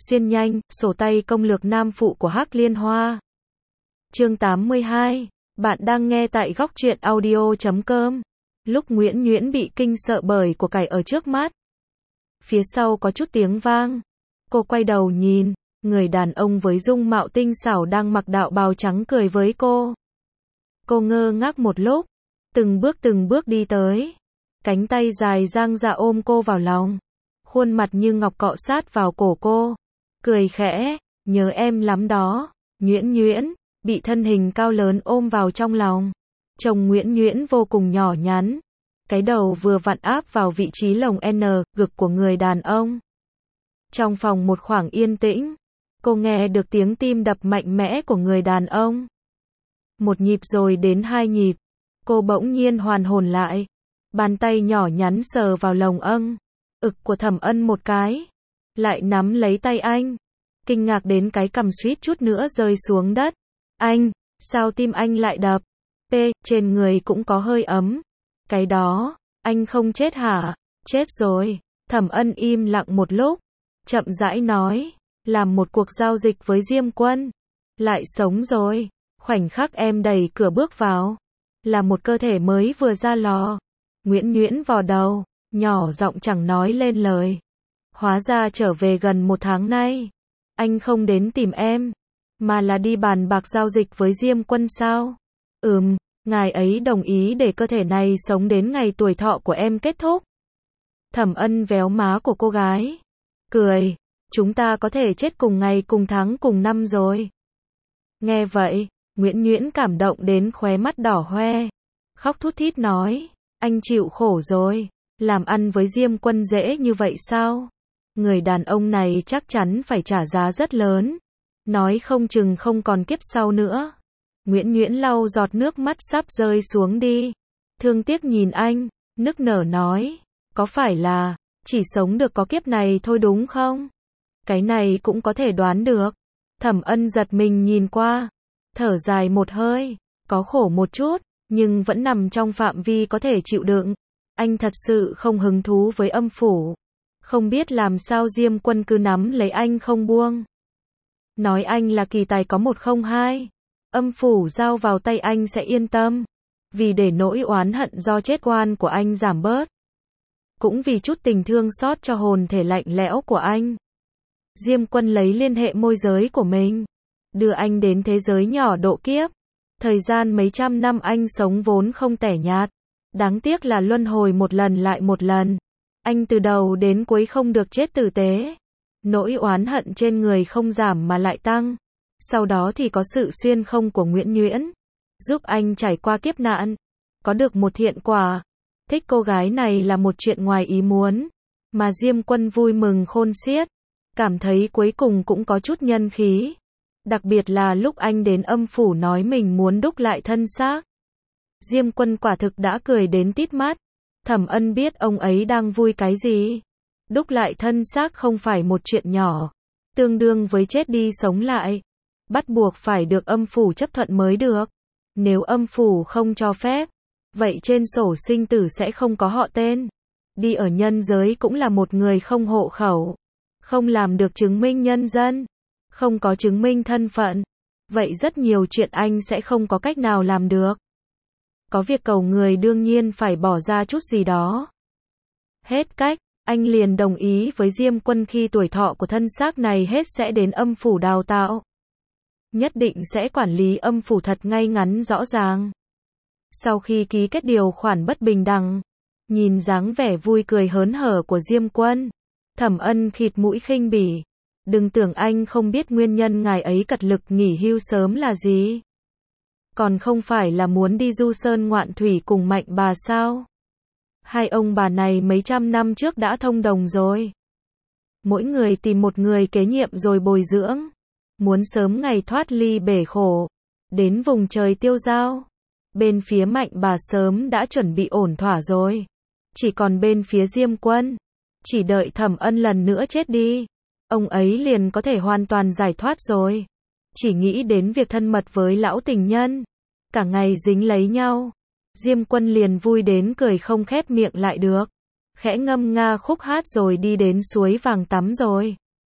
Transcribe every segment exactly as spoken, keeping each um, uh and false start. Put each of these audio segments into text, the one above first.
Xuyên nhanh, sổ tay công lược nam phụ của Hắc Liên Hoa. Chương tám mươi hai. Bạn đang nghe tại góc truyện audio chấm com. Lúc Nguyễn Nhuyễn bị kinh sợ bởi của cải ở trước mắt. Phía sau có chút tiếng vang. Cô quay đầu nhìn, người đàn ông với dung mạo tinh xảo đang mặc đạo bào trắng cười với cô. Cô ngơ ngác một lúc, từng bước từng bước đi tới. Cánh tay dài dang ra ôm cô vào lòng. Khuôn mặt như ngọc cọ sát vào cổ cô. Cười khẽ, nhớ em lắm đó. Nhuyễn Nhuyễn, bị thân hình cao lớn ôm vào trong lòng. Chồng Nguyễn Nhuyễn vô cùng nhỏ nhắn. Cái đầu vừa vặn áp vào vị trí lồng N, ngực của người đàn ông. Trong phòng một khoảng yên tĩnh, cô nghe được tiếng tim đập mạnh mẽ của người đàn ông. Một nhịp rồi đến hai nhịp, cô bỗng nhiên hoàn hồn lại. Bàn tay nhỏ nhắn sờ vào lồng âng, ực của Thẩm Ân một cái, lại nắm lấy tay anh. Kinh ngạc đến cái cằm suýt chút nữa rơi xuống đất. Anh, sao tim anh lại đập? P, trên người cũng có hơi ấm. Cái đó, anh không chết hả? Chết rồi. Thẩm Ân im lặng một lúc, chậm rãi nói, làm một cuộc giao dịch với Diêm Quân. Lại sống rồi. Khoảnh khắc em đẩy cửa bước vào, là một cơ thể mới vừa ra lò. Nguyễn Nhuyễn vò đầu, nhỏ giọng chẳng nói lên lời. Hóa ra trở về gần một tháng nay, anh không đến tìm em, mà là đi bàn bạc giao dịch với Diêm Quân sao? Ừm, ngài ấy đồng ý để cơ thể này sống đến ngày tuổi thọ của em kết thúc. Thẩm Ân véo má của cô gái, cười, chúng ta có thể chết cùng ngày cùng tháng cùng năm rồi. Nghe vậy, Nguyễn Nhuyễn cảm động đến khóe mắt đỏ hoe, khóc thút thít nói, anh chịu khổ rồi, làm ăn với Diêm Quân dễ như vậy sao? Người đàn ông này chắc chắn phải trả giá rất lớn, nói không chừng không còn kiếp sau nữa. Nguyễn Nhuyễn lau giọt nước mắt sắp rơi xuống đi, thương tiếc nhìn anh, nức nở nói, có phải là chỉ sống được có kiếp này thôi đúng không? Cái này cũng có thể đoán được. Thẩm Ân giật mình nhìn qua, thở dài một hơi, có khổ một chút, nhưng vẫn nằm trong phạm vi có thể chịu đựng. Anh thật sự không hứng thú với âm phủ. Không biết làm sao Diêm Quân cứ nắm lấy anh không buông. Nói anh là kỳ tài có một không hai. Âm phủ giao vào tay anh sẽ yên tâm. Vì để nỗi oán hận do chết oan của anh giảm bớt. Cũng vì chút tình thương xót cho hồn thể lạnh lẽo của anh. Diêm Quân lấy liên hệ môi giới của mình, đưa anh đến thế giới nhỏ độ kiếp. Thời gian mấy trăm năm anh sống vốn không tẻ nhạt. Đáng tiếc là luân hồi một lần lại một lần. Anh từ đầu đến cuối không được chết tử tế. Nỗi oán hận trên người không giảm mà lại tăng. Sau đó thì có sự xuyên không của Nguyễn Nhuyễn, giúp anh trải qua kiếp nạn, có được một thiện quả. Thích cô gái này là một chuyện ngoài ý muốn, mà Diêm Quân vui mừng khôn xiết, cảm thấy cuối cùng cũng có chút nhân khí. Đặc biệt là lúc anh đến âm phủ nói mình muốn đúc lại thân xác. Diêm Quân quả thực đã cười đến tít mắt. Thẩm Ân biết ông ấy đang vui cái gì. Đúc lại thân xác không phải một chuyện nhỏ, tương đương với chết đi sống lại. Bắt buộc phải được âm phủ chấp thuận mới được. Nếu âm phủ không cho phép, vậy trên sổ sinh tử sẽ không có họ tên. Đi ở nhân giới cũng là một người không hộ khẩu, không làm được chứng minh nhân dân, không có chứng minh thân phận. Vậy rất nhiều chuyện anh sẽ không có cách nào làm được. Có việc cầu người đương nhiên phải bỏ ra chút gì đó. Hết cách, anh liền đồng ý với Diêm Quân khi tuổi thọ của thân xác này hết sẽ đến âm phủ đào tạo. Nhất định sẽ quản lý âm phủ thật ngay ngắn rõ ràng. Sau khi ký kết điều khoản bất bình đẳng, nhìn dáng vẻ vui cười hớn hở của Diêm Quân, Thẩm Ân khịt mũi khinh bỉ. Đừng tưởng anh không biết nguyên nhân ngài ấy cật lực nghỉ hưu sớm là gì. Còn không phải là muốn đi du sơn ngoạn thủy cùng Mạnh bà sao? Hai ông bà này mấy trăm năm trước đã thông đồng rồi. Mỗi người tìm một người kế nhiệm rồi bồi dưỡng. Muốn sớm ngày thoát ly bể khổ, đến vùng trời tiêu dao. Bên phía Mạnh bà sớm đã chuẩn bị ổn thỏa rồi. Chỉ còn bên phía Diêm Quân, chỉ đợi Thẩm Ân lần nữa chết đi, ông ấy liền có thể hoàn toàn giải thoát rồi. Chỉ nghĩ đến việc thân mật với lão tình nhân, cả ngày dính lấy nhau, Diêm Quân liền vui đến cười không khép miệng lại được. Khẽ ngâm nga khúc hát rồi đi đến suối vàng tắm rồi.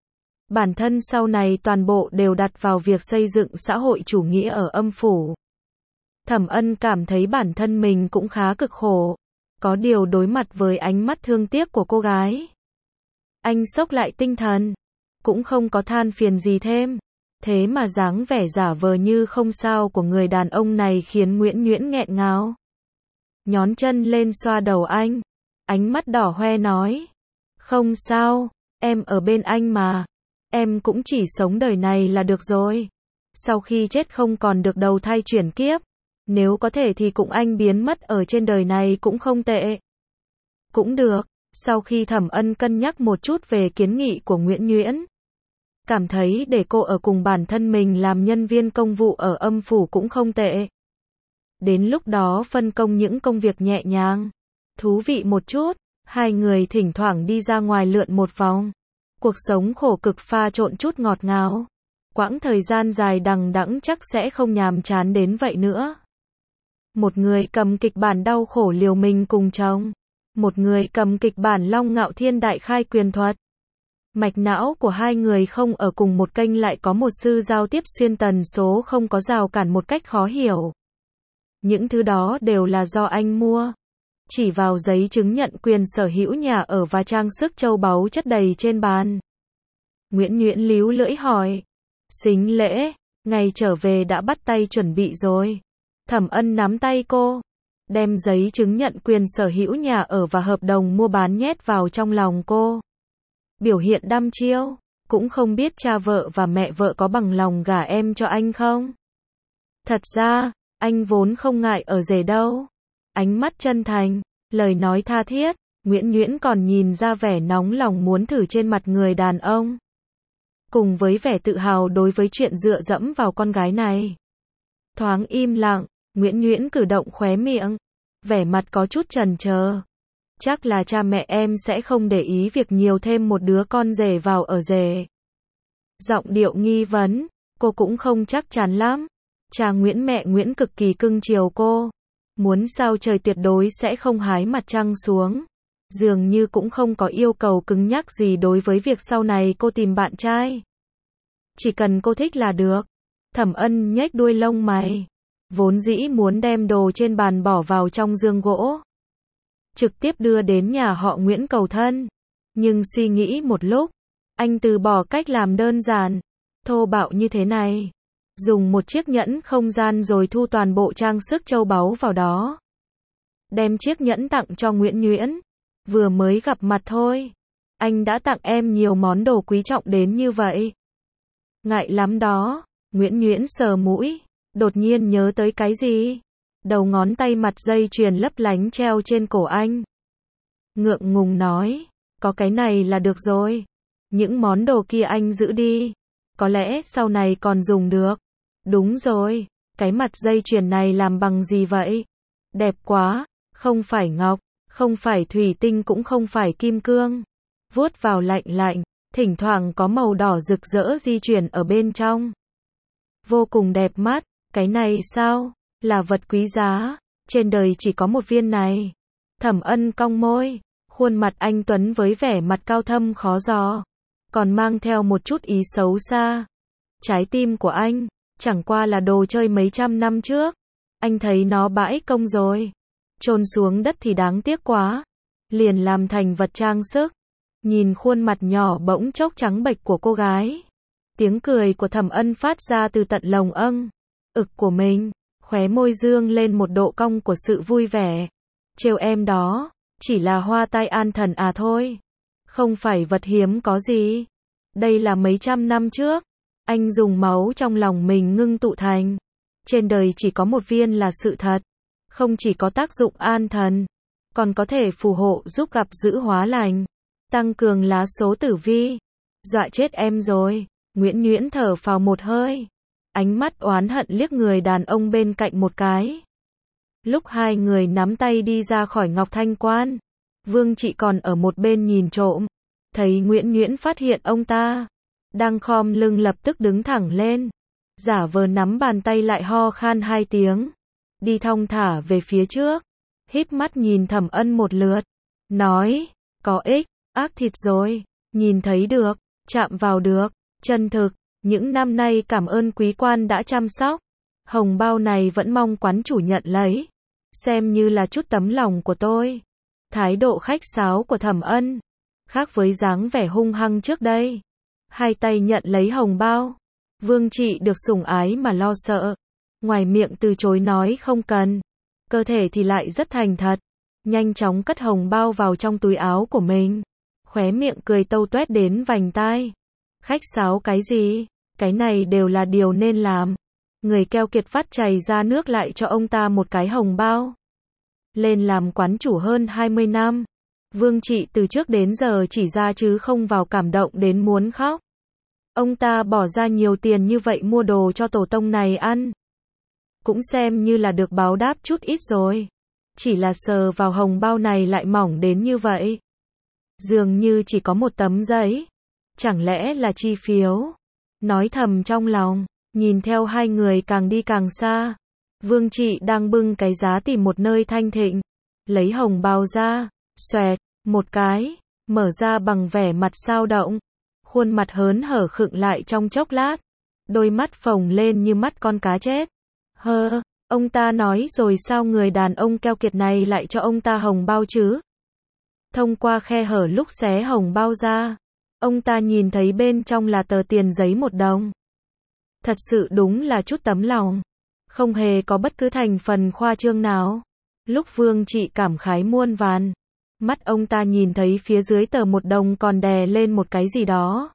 Bản thân sau này toàn bộ đều đặt vào việc xây dựng xã hội chủ nghĩa ở âm phủ. Thẩm Ân cảm thấy bản thân mình cũng khá cực khổ. Có điều đối mặt với ánh mắt thương tiếc của cô gái, anh xốc lại tinh thần, cũng không có than phiền gì thêm. Thế mà dáng vẻ giả vờ như không sao của người đàn ông này khiến Nguyễn Nhuyễn nghẹn ngào. Nhón chân lên xoa đầu anh, ánh mắt đỏ hoe nói. Không sao, em ở bên anh mà. Em cũng chỉ sống đời này là được rồi. Sau khi chết không còn được đầu thai chuyển kiếp. Nếu có thể thì cũng anh biến mất ở trên đời này cũng không tệ. Cũng được, sau khi Thẩm Ân cân nhắc một chút về kiến nghị của Nguyễn Nhuyễn, cảm thấy để cô ở cùng bản thân mình làm nhân viên công vụ ở âm phủ cũng không tệ. Đến lúc đó phân công những công việc nhẹ nhàng, thú vị một chút, hai người thỉnh thoảng đi ra ngoài lượn một vòng. Cuộc sống khổ cực pha trộn chút ngọt ngào. Quãng thời gian dài đằng đẵng chắc sẽ không nhàm chán đến vậy nữa. Một người cầm kịch bản đau khổ liều mình cùng chồng. Một người cầm kịch bản Long Ngạo Thiên đại khai quyền thuật. Mạch não của hai người không ở cùng một kênh, lại có một sư giao tiếp xuyên tần số không có rào cản một cách khó hiểu. Những thứ đó đều là do anh mua. Chỉ vào giấy chứng nhận quyền sở hữu nhà ở và trang sức châu báu chất đầy trên bàn. Nguyễn Nhuyễn líu lưỡi hỏi. Sính lễ, ngày trở về đã bắt tay chuẩn bị rồi. Thẩm Ân nắm tay cô, đem giấy chứng nhận quyền sở hữu nhà ở và hợp đồng mua bán nhét vào trong lòng cô. Biểu hiện đăm chiêu, cũng không biết cha vợ và mẹ vợ có bằng lòng gả em cho anh không? Thật ra, anh vốn không ngại ở rể đâu. Ánh mắt chân thành, lời nói tha thiết, Nguyễn Nhuyễn còn nhìn ra vẻ nóng lòng muốn thử trên mặt người đàn ông. Cùng với vẻ tự hào đối với chuyện dựa dẫm vào con gái này. Thoáng im lặng, Nguyễn Nhuyễn cử động khóe miệng, vẻ mặt có chút chần chờ. Chắc là cha mẹ em sẽ không để ý việc nhiều thêm một đứa con rể vào ở rể. Giọng điệu nghi vấn, cô cũng không chắc chắn lắm. Cha Nguyễn mẹ Nguyễn cực kỳ cưng chiều cô. Muốn sao trời tuyệt đối sẽ không hái mặt trăng xuống. Dường như cũng không có yêu cầu cứng nhắc gì đối với việc sau này cô tìm bạn trai. Chỉ cần cô thích là được. Thẩm Ân nhếch đuôi lông mày. Vốn dĩ muốn đem đồ trên bàn bỏ vào trong giường gỗ, trực tiếp đưa đến nhà họ Nguyễn cầu thân. Nhưng suy nghĩ một lúc, anh từ bỏ cách làm đơn giản, thô bạo như thế này. Dùng một chiếc nhẫn không gian rồi thu toàn bộ trang sức châu báu vào đó. Đem chiếc nhẫn tặng cho Nguyễn Nhuyễn. Vừa mới gặp mặt thôi, anh đã tặng em nhiều món đồ quý trọng đến như vậy. Ngại lắm đó. Nguyễn Nhuyễn sờ mũi, đột nhiên nhớ tới cái gì. Đầu ngón tay mặt dây chuyền lấp lánh treo trên cổ anh. Ngượng ngùng nói, có cái này là được rồi. Những món đồ kia anh giữ đi. Có lẽ sau này còn dùng được. Đúng rồi, cái mặt dây chuyền này làm bằng gì vậy? Đẹp quá, không phải ngọc, không phải thủy tinh cũng không phải kim cương. Vuốt vào lạnh lạnh, thỉnh thoảng có màu đỏ rực rỡ di chuyển ở bên trong. Vô cùng đẹp mắt, cái này sao? Là vật quý giá, trên đời chỉ có một viên này. Thẩm Ân cong môi, khuôn mặt anh tuấn với vẻ mặt cao thâm khó dò, còn mang theo một chút ý xấu xa. Trái tim của anh, chẳng qua là đồ chơi mấy trăm năm trước. Anh thấy nó bãi công rồi, chôn xuống đất thì đáng tiếc quá, liền làm thành vật trang sức. Nhìn khuôn mặt nhỏ bỗng chốc trắng bệch của cô gái, tiếng cười của Thẩm Ân phát ra từ tận lồng âng ực của mình, khóe môi dương lên một độ cong của sự vui vẻ. Trêu em đó, chỉ là hoa tai an thần à thôi, không phải vật hiếm có gì. Đây là mấy trăm năm trước, anh dùng máu trong lòng mình ngưng tụ thành. Trên đời chỉ có một viên là sự thật, không chỉ có tác dụng an thần, còn có thể phù hộ giúp gặp dữ hóa lành, tăng cường lá số tử vi. Dọa chết em rồi. Nguyễn Nhuyễn thở phào một hơi, ánh mắt oán hận liếc người đàn ông bên cạnh một cái. Lúc hai người nắm tay đi ra khỏi Ngọc Thanh Quan, Vương Trị còn ở một bên nhìn trộm, thấy Nguyễn Nhuyễn phát hiện ông ta đang khom lưng lập tức đứng thẳng lên, giả vờ nắm bàn tay lại ho khan hai tiếng, đi thong thả về phía trước, híp mắt nhìn Thẩm Ân một lượt, nói, có ích, ác thịt rồi, nhìn thấy được, chạm vào được, Chân thực, những năm nay cảm ơn quý quan đã chăm sóc. Hồng bao này vẫn mong quán chủ nhận lấy. Xem như là chút tấm lòng của tôi. Thái độ khách sáo của Thẩm Ân, khác với dáng vẻ hung hăng trước đây. Hai tay nhận lấy hồng bao. Vương Trị được sủng ái mà lo sợ. Ngoài miệng từ chối nói không cần. Cơ thể thì lại rất thành thật. Nhanh chóng cất hồng bao vào trong túi áo của mình. Khóe miệng cười tâu tuét đến vành tai. Khách sáo cái gì? Cái này đều là điều nên làm. Người keo kiệt vắt chảy ra nước lại cho ông ta một cái hồng bao. Lên làm quán chủ hơn hai mươi năm. Vương Trị từ trước đến giờ chỉ ra chứ không vào, cảm động đến muốn khóc. Ông ta bỏ ra nhiều tiền như vậy mua đồ cho tổ tông này ăn. Cũng xem như là được báo đáp chút ít rồi. Chỉ là sờ vào hồng bao này lại mỏng đến như vậy. Dường như chỉ có một tấm giấy. Chẳng lẽ là chi phiếu? Nói thầm trong lòng, nhìn theo hai người càng đi càng xa. Vương Trị đang bưng cái giá tìm một nơi thanh thịnh. Lấy hồng bao ra, xoẹt, một cái, mở ra bằng vẻ mặt sao động. Khuôn mặt hớn hở khựng lại trong chốc lát. Đôi mắt phồng lên như mắt con cá chết. Hơ, ông ta nói rồi sao người đàn ông keo kiệt này lại cho ông ta hồng bao chứ? Thông qua khe hở lúc xé hồng bao ra, ông ta nhìn thấy bên trong là tờ tiền giấy một đồng. Thật sự đúng là chút tấm lòng. Không hề có bất cứ thành phần khoa trương nào. Lúc Vương Trị cảm khái muôn vàn, mắt ông ta nhìn thấy phía dưới tờ một đồng còn đè lên một cái gì đó.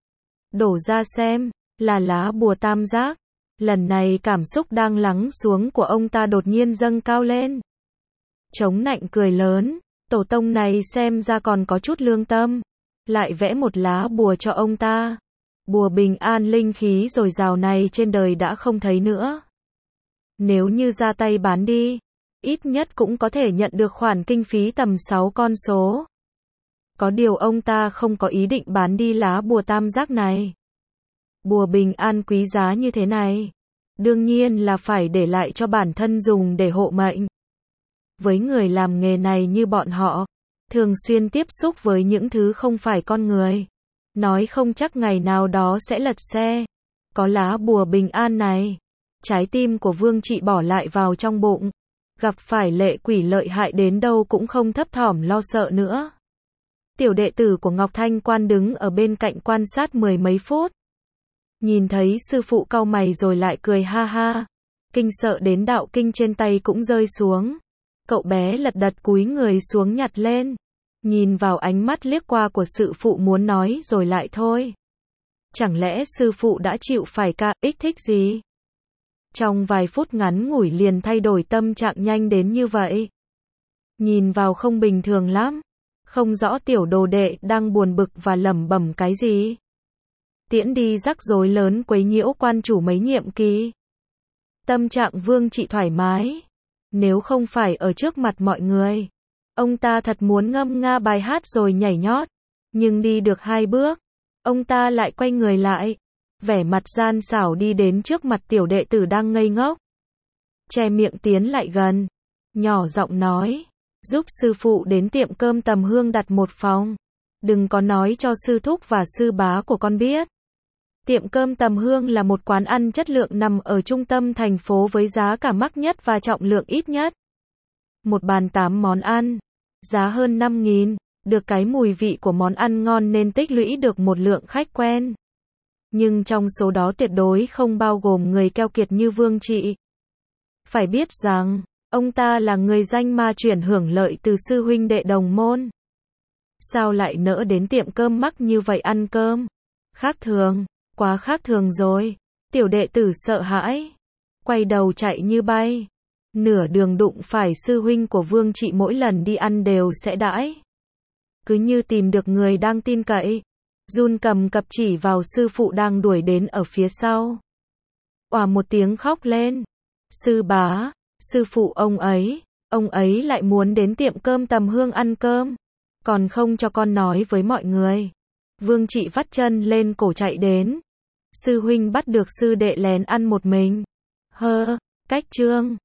Đổ ra xem, là lá bùa tam giác. Lần này cảm xúc đang lắng xuống của ông ta đột nhiên dâng cao lên. Chống nạnh cười lớn, tổ tông này xem ra còn có chút lương tâm. Lại vẽ một lá bùa cho ông ta. Bùa bình an linh khí dồi dào này trên đời đã không thấy nữa. Nếu như ra tay bán đi, ít nhất cũng có thể nhận được khoản kinh phí tầm sáu con số. Có điều ông ta không có ý định bán đi lá bùa tam giác này. Bùa bình an quý giá như thế này, đương nhiên là phải để lại cho bản thân dùng để hộ mệnh. Với người làm nghề này như bọn họ, thường xuyên tiếp xúc với những thứ không phải con người, nói không chắc ngày nào đó sẽ lật xe. Có lá bùa bình an này, trái tim của Vương Trị bỏ lại vào trong bụng. Gặp phải lệ quỷ lợi hại đến đâu cũng không thấp thỏm lo sợ nữa. Tiểu đệ tử của Ngọc Thanh Quan đứng ở bên cạnh quan sát mười mấy phút. Nhìn thấy sư phụ cau mày rồi lại cười ha ha. Kinh sợ đến đạo kinh trên tay cũng rơi xuống. Cậu bé lật đật cúi người xuống nhặt lên. Nhìn vào ánh mắt liếc qua của sư phụ muốn nói rồi lại thôi. Chẳng lẽ sư phụ đã chịu phải ca ích thích gì? Trong vài phút ngắn ngủi liền thay đổi tâm trạng nhanh đến như vậy. Nhìn vào không bình thường lắm. Không rõ tiểu đồ đệ đang buồn bực và lẩm bẩm cái gì. Tiễn đi rắc rối lớn quấy nhiễu quan chủ mấy nhiệm kỳ. Tâm trạng Vương Trị thoải mái. Nếu không phải ở trước mặt mọi người, ông ta thật muốn ngâm nga bài hát rồi nhảy nhót. Nhưng đi được hai bước, ông ta lại quay người lại. Vẻ mặt gian xảo đi đến trước mặt tiểu đệ tử đang ngây ngốc. Che miệng tiến lại gần. Nhỏ giọng nói. Giúp sư phụ đến tiệm cơm Tầm Hương đặt một phòng. Đừng có nói cho sư thúc và sư bá của con biết. Tiệm cơm Tầm Hương là một quán ăn chất lượng nằm ở trung tâm thành phố với giá cả mắc nhất và trọng lượng ít nhất. Một bàn tám món ăn. Giá hơn năm nghìn. Được cái mùi vị của món ăn ngon nên tích lũy được một lượng khách quen. Nhưng trong số đó tuyệt đối không bao gồm người keo kiệt như Vương Trị. Phải biết rằng, ông ta là người danh ma chuyển hưởng lợi từ sư huynh đệ đồng môn. Sao lại nỡ đến tiệm cơm mắc như vậy ăn cơm? Khác thường, quá khác thường rồi. Tiểu đệ tử sợ hãi, quay đầu chạy như bay. Nửa đường đụng phải sư huynh của Vương Trị, mỗi lần đi ăn đều sẽ đãi. Cứ như tìm được người đang tin cậy. Run cầm cập chỉ vào sư phụ đang đuổi đến ở phía sau. Òa một tiếng khóc lên. Sư bá, sư phụ ông ấy, ông ấy lại muốn đến tiệm cơm Tầm Hương ăn cơm. Còn không cho con nói với mọi người. Vương Trị vắt chân lên cổ chạy đến. Sư huynh bắt được sư đệ lén ăn một mình. Hơ, cách trương.